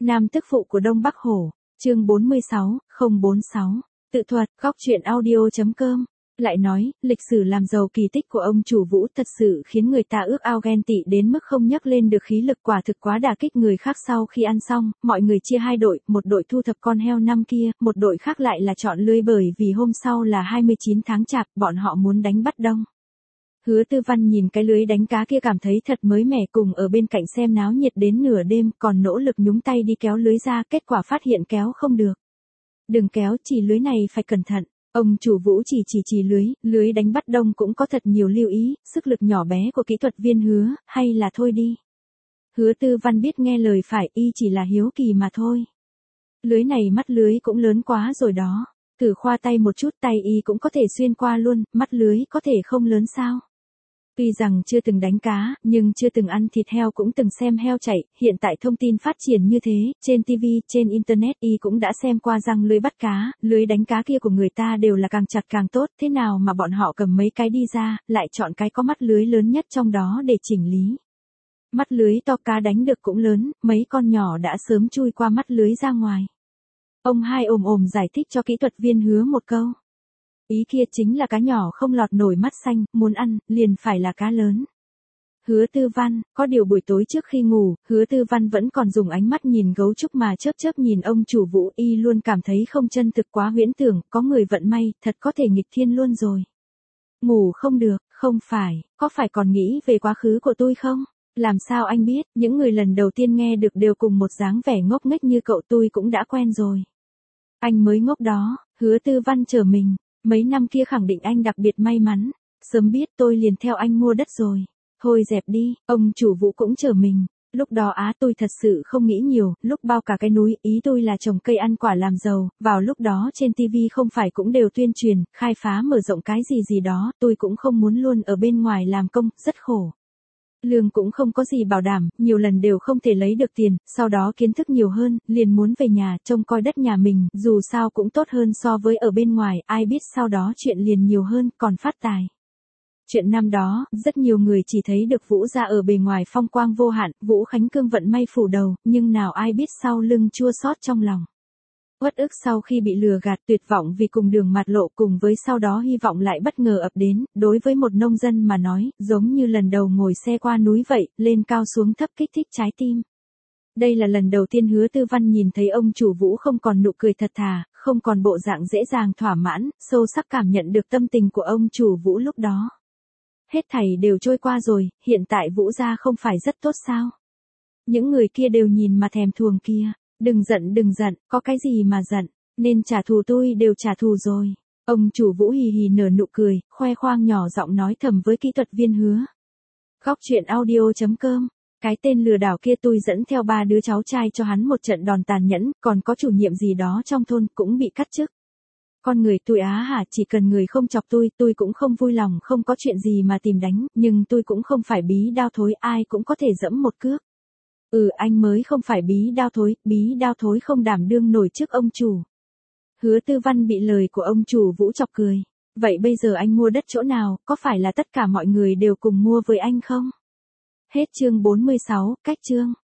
Nam tức phụ của Đông Bắc Hổ, chương 46, 046, tự thuật, góc truyện audio.com. Lại nói, lịch sử làm giàu kỳ tích của ông chủ Vũ thật sự khiến người ta ước ao ghen tị đến mức không nhắc lên được, khí lực quả thực quá đả kích người khác. Sau khi ăn xong, mọi người chia hai đội, một đội thu thập con heo năm kia, một đội khác lại là chọn lưới, bởi vì hôm sau là 29 tháng Chạp, bọn họ muốn đánh bắt đông. Hứa Tư Văn nhìn cái lưới đánh cá kia cảm thấy thật mới mẻ, cùng ở bên cạnh xem náo nhiệt đến nửa đêm, còn nỗ lực nhúng tay đi kéo lưới ra, kết quả phát hiện kéo không được. Đừng kéo, chỉ lưới này phải cẩn thận. Ông chủ Vũ chỉ lưới đánh bắt đông cũng có thật nhiều lưu ý, sức lực nhỏ bé của kỹ thuật viên Hứa, hay là thôi đi. Hứa Tư Văn biết nghe lời phải, y chỉ là hiếu kỳ mà thôi. Lưới này mắt lưới cũng lớn quá rồi đó, thử khoa tay một chút, tay y cũng có thể xuyên qua luôn, mắt lưới có thể không lớn sao? Tuy rằng chưa từng đánh cá, nhưng chưa từng ăn thịt heo cũng từng xem heo chạy, hiện tại thông tin phát triển như thế, trên TV, trên Internet y cũng đã xem qua rằng lưới bắt cá, lưới đánh cá kia của người ta đều là càng chặt càng tốt, thế nào mà bọn họ cầm mấy cái đi ra, lại chọn cái có mắt lưới lớn nhất trong đó để chỉnh lý. Mắt lưới to cá đánh được cũng lớn, mấy con nhỏ đã sớm chui qua mắt lưới ra ngoài. Ông hai ồm giải thích cho kỹ thuật viên Hứa một câu. Ý kia chính là cá nhỏ không lọt nổi mắt xanh, muốn ăn, liền phải là cá lớn. Hứa Tư Văn, có điều buổi tối trước khi ngủ, Hứa Tư Văn vẫn còn dùng ánh mắt nhìn gấu trúc mà chớp nhìn ông chủ Vũ, y luôn cảm thấy không chân thực, quá huyễn tưởng, có người vận may, thật có thể nghịch thiên luôn rồi. Ngủ không được, không phải, có phải còn nghĩ về quá khứ của tôi không? Làm sao anh biết, những người lần đầu tiên nghe được đều cùng một dáng vẻ ngốc nghếch như cậu, tôi cũng đã quen rồi. Anh mới ngốc đó, Hứa Tư Văn trở mình. Mấy năm kia khẳng định anh đặc biệt may mắn, sớm biết tôi liền theo anh mua đất rồi. Thôi dẹp đi, ông chủ Vũ cũng trở mình. Lúc đó tôi thật sự không nghĩ nhiều, lúc bao cả cái núi, ý tôi là trồng cây ăn quả làm giàu, vào lúc đó trên TV không phải cũng đều tuyên truyền, khai phá mở rộng cái gì đó, tôi cũng không muốn luôn ở bên ngoài làm công, rất khổ. Lương cũng không có gì bảo đảm, nhiều lần đều không thể lấy được tiền, sau đó kiến thức nhiều hơn, liền muốn về nhà, trông coi đất nhà mình, dù sao cũng tốt hơn so với ở bên ngoài, ai biết sau đó chuyện liền nhiều hơn, còn phát tài. Chuyện năm đó, rất nhiều người chỉ thấy được Vũ gia ở bề ngoài phong quang vô hạn, Vũ Khánh Cương vận may phủ đầu, nhưng nào ai biết sau lưng chua xót trong lòng. Uất ức sau khi bị lừa gạt, tuyệt vọng vì cùng đường mạt lộ, cùng với sau đó hy vọng lại bất ngờ ập đến, đối với một nông dân mà nói, giống như lần đầu ngồi xe qua núi vậy, lên cao xuống thấp kích thích trái tim. Đây là lần đầu tiên Hứa Tư Văn nhìn thấy ông chủ Vũ không còn nụ cười thật thà, không còn bộ dạng dễ dàng thỏa mãn, sâu sắc cảm nhận được tâm tình của ông chủ Vũ lúc đó. Hết thảy đều trôi qua rồi, hiện tại Vũ gia không phải rất tốt sao? Những người kia đều nhìn mà thèm thuồng kia. Đừng giận, có cái gì mà giận, nên trả thù tôi đều trả thù rồi. Ông chủ Vũ hì hì nở nụ cười, khoe khoang nhỏ giọng nói thầm với kỹ thuật viên Hứa. Góc truyện audio.com, cái tên lừa đảo kia tôi dẫn theo 3 đứa cháu trai cho hắn một trận đòn tàn nhẫn, còn có chủ nhiệm gì đó trong thôn cũng bị cắt chức. Con người tôi chỉ cần người không chọc tôi cũng không vui lòng, không có chuyện gì mà tìm đánh, nhưng tôi cũng không phải bí đao thối, ai cũng có thể dẫm một cước. Anh mới không phải bí đao thối không đảm đương nổi trước ông chủ. Hứa Tư Văn bị lời của ông chủ Vũ chọc cười. Vậy bây giờ anh mua đất chỗ nào, có phải là tất cả mọi người đều cùng mua với anh không? Hết chương 46, cách chương.